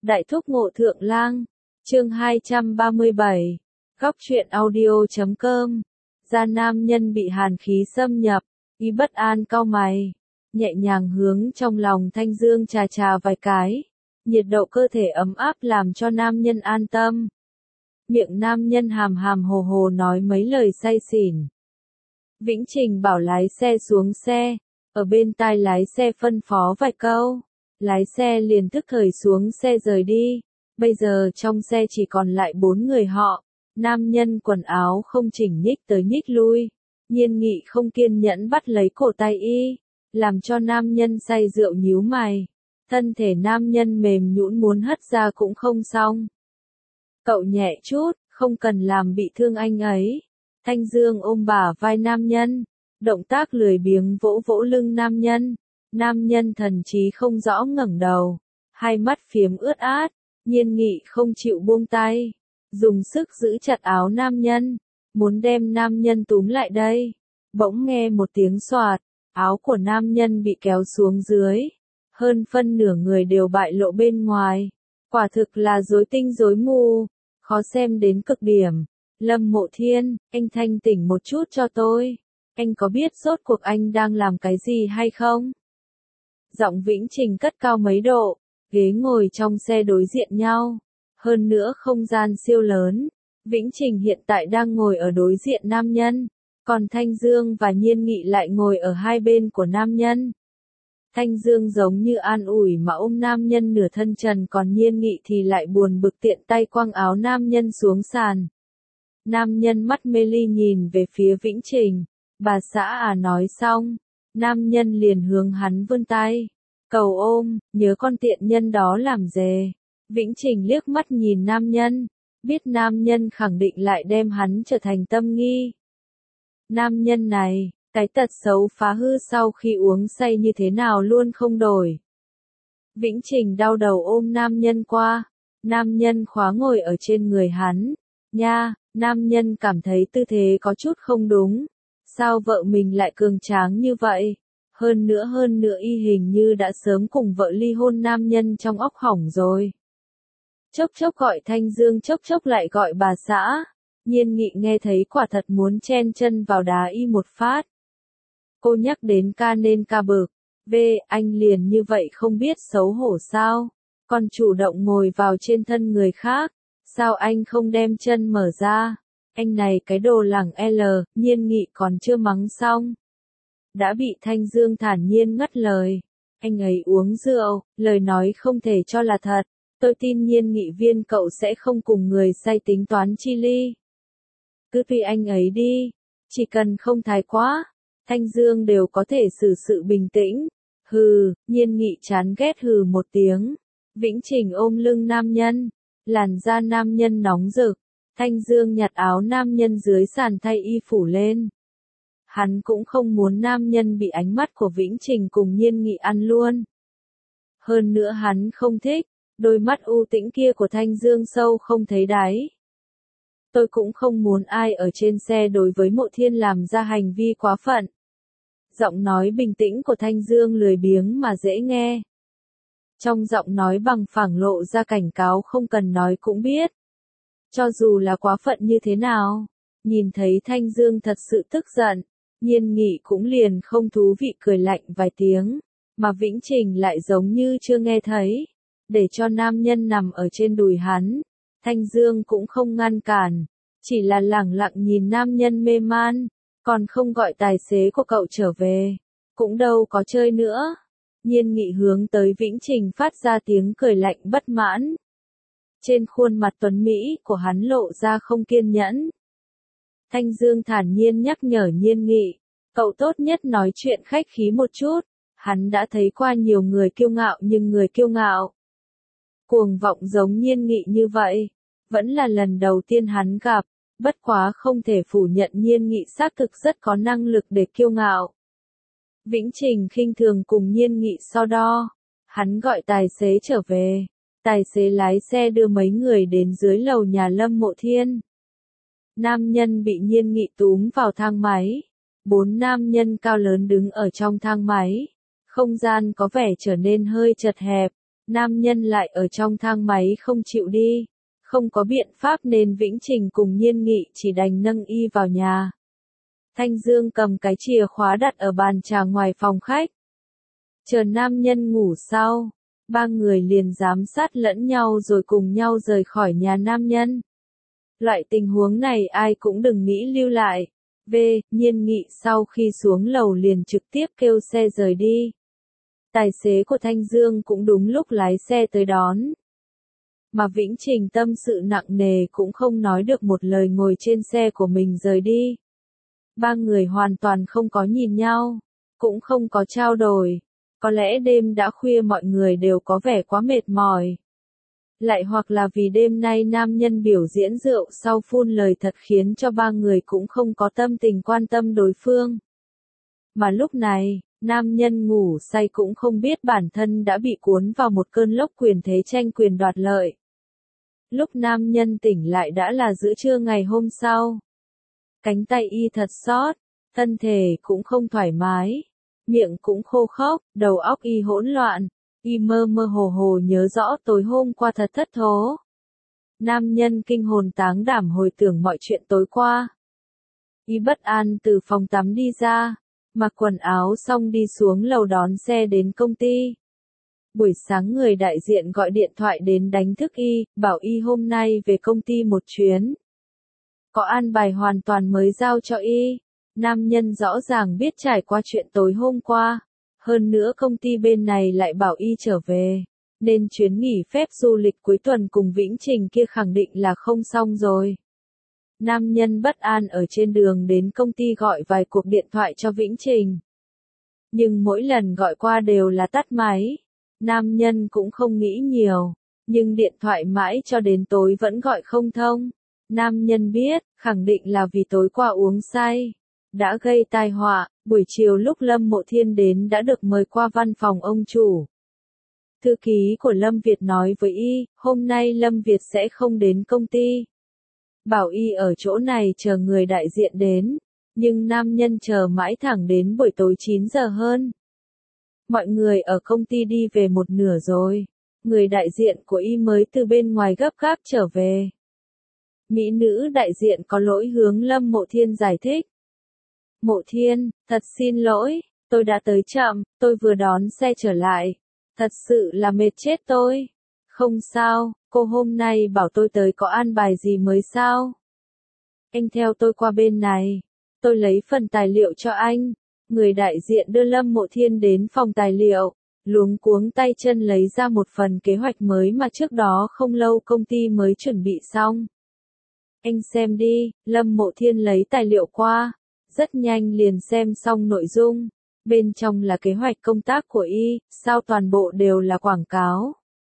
Đại thúc Ngộ Thượng Lang, chương 237, góc truyện audio.com. Gia nam nhân bị hàn khí xâm nhập, y bất an cau mày, nhẹ nhàng hướng trong lòng Thanh Dương chà chà vài cái, nhiệt độ cơ thể ấm áp làm cho nam nhân an tâm. Miệng nam nhân hàm hàm hồ hồ nói mấy lời say xỉn. Vĩnh Trình bảo lái xe xuống xe, ở bên tai lái xe phân phó vài câu. Lái xe liền tức thời xuống xe rời đi. Bây giờ trong xe chỉ còn lại 4 người họ. Nam nhân quần áo không chỉnh nhích tới nhích lui. Nhiên Nghị không kiên nhẫn bắt lấy cổ tay y, làm cho nam nhân say rượu nhíu mày. Thân thể nam nhân mềm nhũn muốn hất ra cũng không xong. Cậu nhẹ chút, không cần làm bị thương anh ấy. Thanh Dương ôm bả vai nam nhân, động tác lười biếng vỗ vỗ lưng nam nhân. Nam nhân thần trí không rõ ngẩng đầu, hai mắt phiếm ướt át. Nhiên Nghị không chịu buông tay, dùng sức giữ chặt áo nam nhân, muốn đem nam nhân túm lại đây. Bỗng nghe một tiếng xoạt, áo của nam nhân bị kéo xuống dưới, hơn phân nửa người đều bại lộ bên ngoài. Quả thực là rối tinh rối mù, khó xem đến cực điểm. Lâm Mộ Thiên, anh thanh tỉnh một chút cho tôi. Anh có biết rốt cuộc anh đang làm cái gì hay không? Giọng Vĩnh Trình cất cao mấy độ, ghế ngồi trong xe đối diện nhau. Hơn nữa không gian siêu lớn. Vĩnh Trình hiện tại đang ngồi ở đối diện nam nhân, còn Thanh Dương và Nhiên Nghị lại ngồi ở hai bên của nam nhân. Thanh Dương giống như an ủi mà ôm nam nhân nửa thân trần, còn Nhiên Nghị thì lại buồn bực tiện tay quăng áo nam nhân xuống sàn. Nam nhân mắt mê ly nhìn về phía Vĩnh Trình. Bà xã nói xong, nam nhân liền hướng hắn vươn tay, cầu ôm, nhớ con tiện nhân đó làm dề. Vĩnh Trình liếc mắt nhìn nam nhân, biết nam nhân khẳng định lại đem hắn trở thành tâm nghi. Nam nhân này, cái tật xấu phá hư sau khi uống say như thế nào luôn không đổi. Vĩnh Trình đau đầu ôm nam nhân qua, nam nhân khóa ngồi ở trên người hắn. Nha, nam nhân cảm thấy tư thế có chút không đúng. Sao vợ mình lại cường tráng như vậy? Hơn nữa y hình như đã sớm cùng vợ ly hôn. Nam nhân trong óc hỏng rồi. Chốc chốc gọi Thanh Dương, chốc chốc lại gọi bà xã. Nhiên Nghị nghe thấy quả thật muốn chen chân vào đá y một phát. Cô nhắc đến ca nên ca bực. Anh liền như vậy không biết xấu hổ sao? Còn chủ động ngồi vào trên thân người khác. Sao anh không đem chân mở ra? Anh này cái đồ lẳng L. Nhiên Nghị còn chưa mắng xong, đã bị Thanh Dương thản nhiên ngắt lời. Anh ấy uống rượu, lời nói không thể cho là thật. Tôi tin Nhiên Nghị viên cậu sẽ không cùng người say tính toán chi ly. Cứ tùy anh ấy đi, chỉ cần không thái quá. Thanh Dương đều có thể xử sự bình tĩnh. Hừ, Nhiên Nghị chán ghét hừ một tiếng. Vĩnh Trình ôm lưng nam nhân, làn da nam nhân nóng rực. Thanh Dương nhặt áo nam nhân dưới sàn thay y phủ lên. Hắn cũng không muốn nam nhân bị ánh mắt của Vĩnh Trình cùng Nhiên Nghị ăn luôn. Hơn nữa hắn không thích, đôi mắt u tĩnh kia của Thanh Dương sâu không thấy đáy. Tôi cũng không muốn ai ở trên xe đối với Mộ Thiên làm ra hành vi quá phận. Giọng nói bình tĩnh của Thanh Dương lười biếng mà dễ nghe. Trong giọng nói bằng phẳng lộ ra cảnh cáo không cần nói cũng biết. Cho dù là quá phận như thế nào, nhìn thấy Thanh Dương thật sự tức giận, Nhiên Nghị cũng liền không thú vị cười lạnh vài tiếng, mà Vĩnh Trình lại giống như chưa nghe thấy, để cho nam nhân nằm ở trên đùi hắn. Thanh Dương cũng không ngăn cản, chỉ là lẳng lặng nhìn nam nhân mê man, còn không gọi tài xế của cậu trở về, cũng đâu có chơi nữa. Nhiên Nghị hướng tới Vĩnh Trình phát ra tiếng cười lạnh bất mãn. Trên khuôn mặt tuấn Mỹ của hắn lộ ra không kiên nhẫn. Thanh Dương thản nhiên nhắc nhở Nhiên Nghị, cậu tốt nhất nói chuyện khách khí một chút. Hắn đã thấy qua nhiều người kiêu ngạo, nhưng người kiêu ngạo, cuồng vọng giống Nhiên Nghị như vậy, vẫn là lần đầu tiên hắn gặp. Bất quá không thể phủ nhận Nhiên Nghị xác thực rất có năng lực để kiêu ngạo. Vĩnh Trình khinh thường cùng Nhiên Nghị so đo. Hắn gọi tài xế trở về. Tài xế lái xe đưa mấy người đến dưới lầu nhà Lâm Mộ Thiên. Nam nhân bị Nhiên Nghị túm vào thang máy. 4 nam nhân cao lớn đứng ở trong thang máy. Không gian có vẻ trở nên hơi chật hẹp. Nam nhân lại ở trong thang máy không chịu đi. Không có biện pháp nên Vĩnh Trình cùng Nhiên Nghị chỉ đành nâng y vào nhà. Thanh Dương cầm cái chìa khóa đặt ở bàn trà ngoài phòng khách. Chờ nam nhân ngủ sau, ba người liền giám sát lẫn nhau rồi cùng nhau rời khỏi nhà nam nhân. Loại tình huống này ai cũng đừng nghĩ lưu lại. Nhiên Nghị sau khi xuống lầu liền trực tiếp kêu xe rời đi. Tài xế của Thanh Dương cũng đúng lúc lái xe tới đón. Mà Vĩnh Trình tâm sự nặng nề cũng không nói được một lời ngồi trên xe của mình rời đi. Ba người hoàn toàn không có nhìn nhau, cũng không có trao đổi. Có lẽ đêm đã khuya mọi người đều có vẻ quá mệt mỏi. Lại hoặc là vì đêm nay nam nhân biểu diễn rượu sau phun lời thật khiến cho ba người cũng không có tâm tình quan tâm đối phương. Mà lúc này, nam nhân ngủ say cũng không biết bản thân đã bị cuốn vào một cơn lốc quyền thế tranh quyền đoạt lợi. Lúc nam nhân tỉnh lại đã là giữa trưa ngày hôm sau. Cánh tay y thật xót, thân thể cũng không thoải mái, miệng cũng khô khốc, đầu óc y hỗn loạn, y mơ mơ hồ hồ nhớ rõ tối hôm qua thật thất thố. Nam nhân kinh hồn táng đảm hồi tưởng mọi chuyện tối qua. Y bất an từ phòng tắm đi ra, mặc quần áo xong đi xuống lầu đón xe đến công ty. Buổi sáng người đại diện gọi điện thoại đến đánh thức y, bảo y hôm nay về công ty một chuyến. Có an bài hoàn toàn mới giao cho y. Nam nhân rõ ràng biết trải qua chuyện tối hôm qua. Hơn nữa công ty bên này lại bảo y trở về. Nên chuyến nghỉ phép du lịch cuối tuần cùng Vĩnh Trình kia khẳng định là không xong rồi. Nam nhân bất an ở trên đường đến công ty gọi vài cuộc điện thoại cho Vĩnh Trình. Nhưng mỗi lần gọi qua đều là tắt máy. Nam nhân cũng không nghĩ nhiều. Nhưng điện thoại mãi cho đến tối vẫn gọi không thông. Nam nhân biết, khẳng định là vì tối qua uống say. Đã gây tai họa, buổi chiều lúc Lâm Mộ Thiên đến đã được mời qua văn phòng ông chủ. Thư ký của Lâm Việt nói với y, hôm nay Lâm Việt sẽ không đến công ty. Bảo y ở chỗ này chờ người đại diện đến, nhưng nam nhân chờ mãi thẳng đến buổi tối 9 giờ hơn. Mọi người ở công ty đi về một nửa rồi, người đại diện của y mới từ bên ngoài gấp gáp trở về. Mỹ nữ đại diện có lỗi hướng Lâm Mộ Thiên giải thích. Mộ Thiên, thật xin lỗi, tôi đã tới chậm, tôi vừa đón xe trở lại. Thật sự là mệt chết tôi. Không sao, cô hôm nay bảo tôi tới có an bài gì mới sao? Anh theo tôi qua bên này. Tôi lấy phần tài liệu cho anh. Người đại diện đưa Lâm Mộ Thiên đến phòng tài liệu. Luống cuống tay chân lấy ra một phần kế hoạch mới mà trước đó không lâu công ty mới chuẩn bị xong. Anh xem đi, Lâm Mộ Thiên lấy tài liệu qua. Rất nhanh liền xem xong nội dung. Bên trong là kế hoạch công tác của y, sao toàn bộ đều là quảng cáo.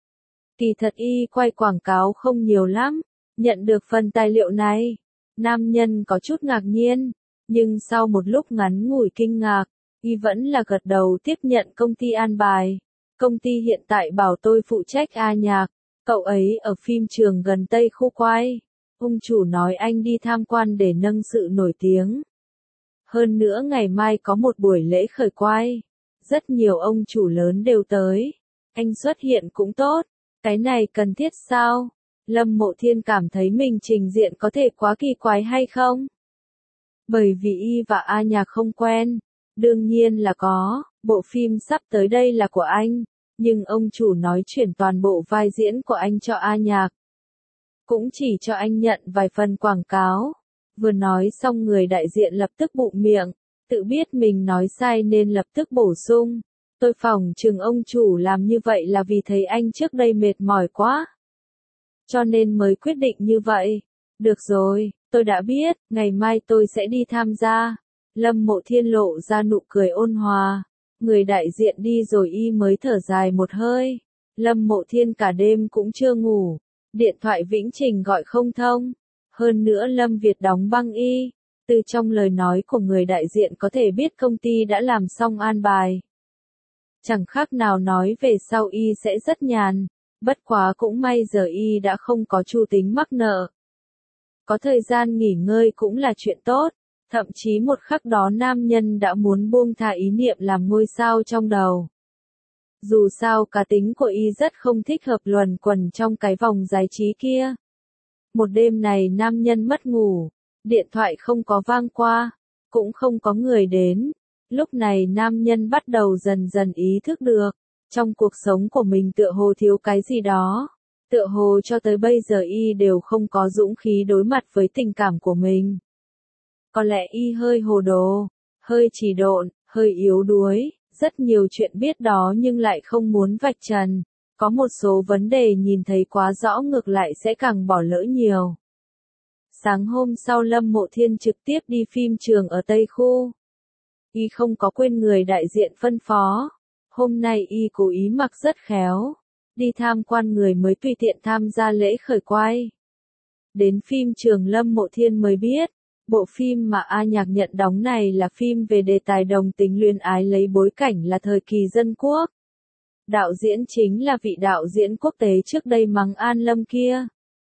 Kỳ thật y quay quảng cáo không nhiều lắm. Nhận được phần tài liệu này, nam nhân có chút ngạc nhiên. Nhưng sau một lúc ngắn ngủi kinh ngạc, y vẫn là gật đầu tiếp nhận công ty an bài. Công ty hiện tại bảo tôi phụ trách A Nhạc. Cậu ấy ở phim trường gần Tây khu quay. Ông chủ nói anh đi tham quan để nâng sự nổi tiếng. Hơn nữa ngày mai có một buổi lễ khởi quay. Rất nhiều ông chủ lớn đều tới. Anh xuất hiện cũng tốt. Cái này cần thiết sao? Lâm Mộ Thiên cảm thấy mình trình diện có thể quá kỳ quái hay không? Bởi vì y và A Nhạc không quen. Đương nhiên là có. Bộ phim sắp tới đây là của anh. Nhưng ông chủ nói chuyển toàn bộ vai diễn của anh cho A Nhạc. Cũng chỉ cho anh nhận vài phần quảng cáo. Vừa nói xong người đại diện lập tức bụm miệng, tự biết mình nói sai nên lập tức bổ sung. Tôi phỏng chừng ông chủ làm như vậy là vì thấy anh trước đây mệt mỏi quá. Cho nên mới quyết định như vậy. Được rồi, tôi đã biết, ngày mai tôi sẽ đi tham gia. Lâm Mộ Thiên lộ ra nụ cười ôn hòa. Người đại diện đi rồi y mới thở dài một hơi. Lâm Mộ Thiên cả đêm cũng chưa ngủ. Điện thoại Vĩnh Trình gọi không thông. Hơn nữa Lâm Việt đóng băng y. Từ trong lời nói của người đại diện có thể biết công ty đã làm xong an bài. Chẳng khác nào nói về sau y sẽ rất nhàn. Bất quá cũng may giờ y đã không có chu tính mắc nợ. Có thời gian nghỉ ngơi cũng là chuyện tốt. Thậm chí một khắc đó nam nhân đã muốn buông thả ý niệm làm ngôi sao trong đầu. Dù sao cá tính của y rất không thích hợp luẩn quẩn trong cái vòng giải trí kia. Một đêm này nam nhân mất ngủ, điện thoại không có vang qua, cũng không có người đến. Lúc này nam nhân bắt đầu dần dần ý thức được, trong cuộc sống của mình tựa hồ thiếu cái gì đó. Tựa hồ cho tới bây giờ y đều không có dũng khí đối mặt với tình cảm của mình. Có lẽ y hơi hồ đồ, hơi trì độn, hơi yếu đuối, rất nhiều chuyện biết đó nhưng lại không muốn vạch trần. Có một số vấn đề nhìn thấy quá rõ ngược lại sẽ càng bỏ lỡ nhiều. Sáng hôm sau Lâm Mộ Thiên trực tiếp đi phim trường ở Tây Khu. Y không có quên người đại diện phân phó. Hôm nay y cố ý mặc rất khéo. Đi tham quan người mới tùy tiện tham gia lễ khởi quay. Đến phim trường Lâm Mộ Thiên mới biết, bộ phim mà A Nhạc nhận đóng này là phim về đề tài đồng tính luyến ái lấy bối cảnh là thời kỳ dân quốc. Đạo diễn chính là vị đạo diễn quốc tế trước đây mắng An Lâm kia.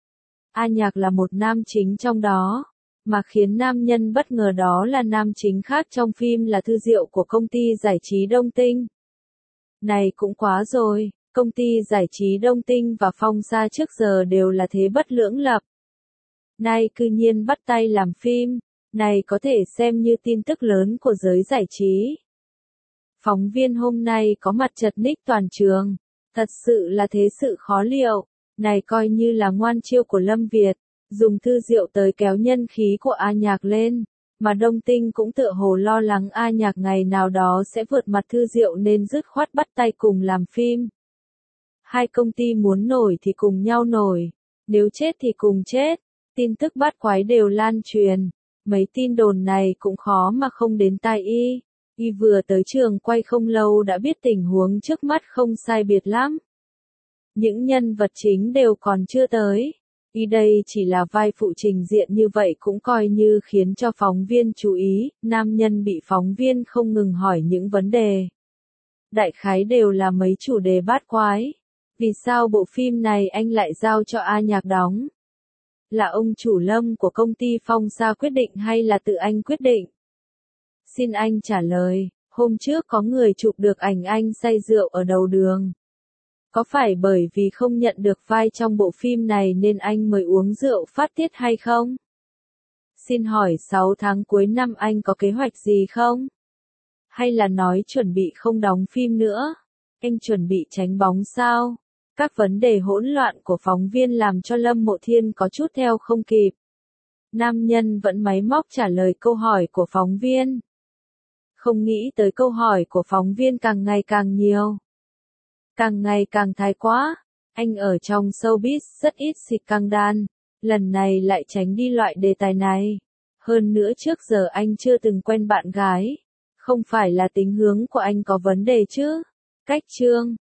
A Nhạc là một nam chính trong đó, mà khiến nam nhân bất ngờ đó là nam chính khác trong phim là Thư Diệu của công ty giải trí Đông Tinh. Này cũng quá rồi, công ty giải trí Đông Tinh và Phong Sa trước giờ đều là thế bất lưỡng lập. Nay cư nhiên bắt tay làm phim, này có thể xem như tin tức lớn của giới giải trí. Phóng viên hôm nay có mặt chật ních toàn trường, thật sự là thế sự khó liệu, này coi như là ngoan chiêu của Lâm Việt, dùng Thư Diệu tới kéo nhân khí của A Nhạc lên, mà Đông Tinh cũng tựa hồ lo lắng A Nhạc ngày nào đó sẽ vượt mặt Thư Diệu nên dứt khoát bắt tay cùng làm phim. Hai công ty muốn nổi thì cùng nhau nổi, nếu chết thì cùng chết, tin tức bát quái đều lan truyền, mấy tin đồn này cũng khó mà không đến tai y. Y vừa tới trường quay không lâu đã biết tình huống trước mắt không sai biệt lắm. Những nhân vật chính đều còn chưa tới. Y đây chỉ là vai phụ trình diện như vậy cũng coi như khiến cho phóng viên chú ý, nam nhân bị phóng viên không ngừng hỏi những vấn đề. Đại khái đều là mấy chủ đề bát quái. Vì sao bộ phim này anh lại giao cho A Nhạc đóng? Là ông chủ Lâm của công ty Phong Sa quyết định hay là tự anh quyết định? Xin anh trả lời, hôm trước có người chụp được ảnh anh say rượu ở đầu đường. Có phải bởi vì không nhận được vai trong bộ phim này nên anh mới uống rượu phát tiết hay không? Xin hỏi 6 tháng cuối năm anh có kế hoạch gì không? Hay là nói chuẩn bị không đóng phim nữa? Anh chuẩn bị tránh bóng sao? Các vấn đề hỗn loạn của phóng viên làm cho Lâm Mộ Thiên có chút theo không kịp. Nam nhân vẫn máy móc trả lời câu hỏi của phóng viên. Không nghĩ tới câu hỏi của phóng viên càng ngày càng nhiều. Càng ngày càng thái quá. Anh ở trong showbiz rất ít xịt căng đan. Lần này lại tránh đi loại đề tài này. Hơn nữa trước giờ anh chưa từng quen bạn gái. Không phải là tính hướng của anh có vấn đề chứ. Cách chương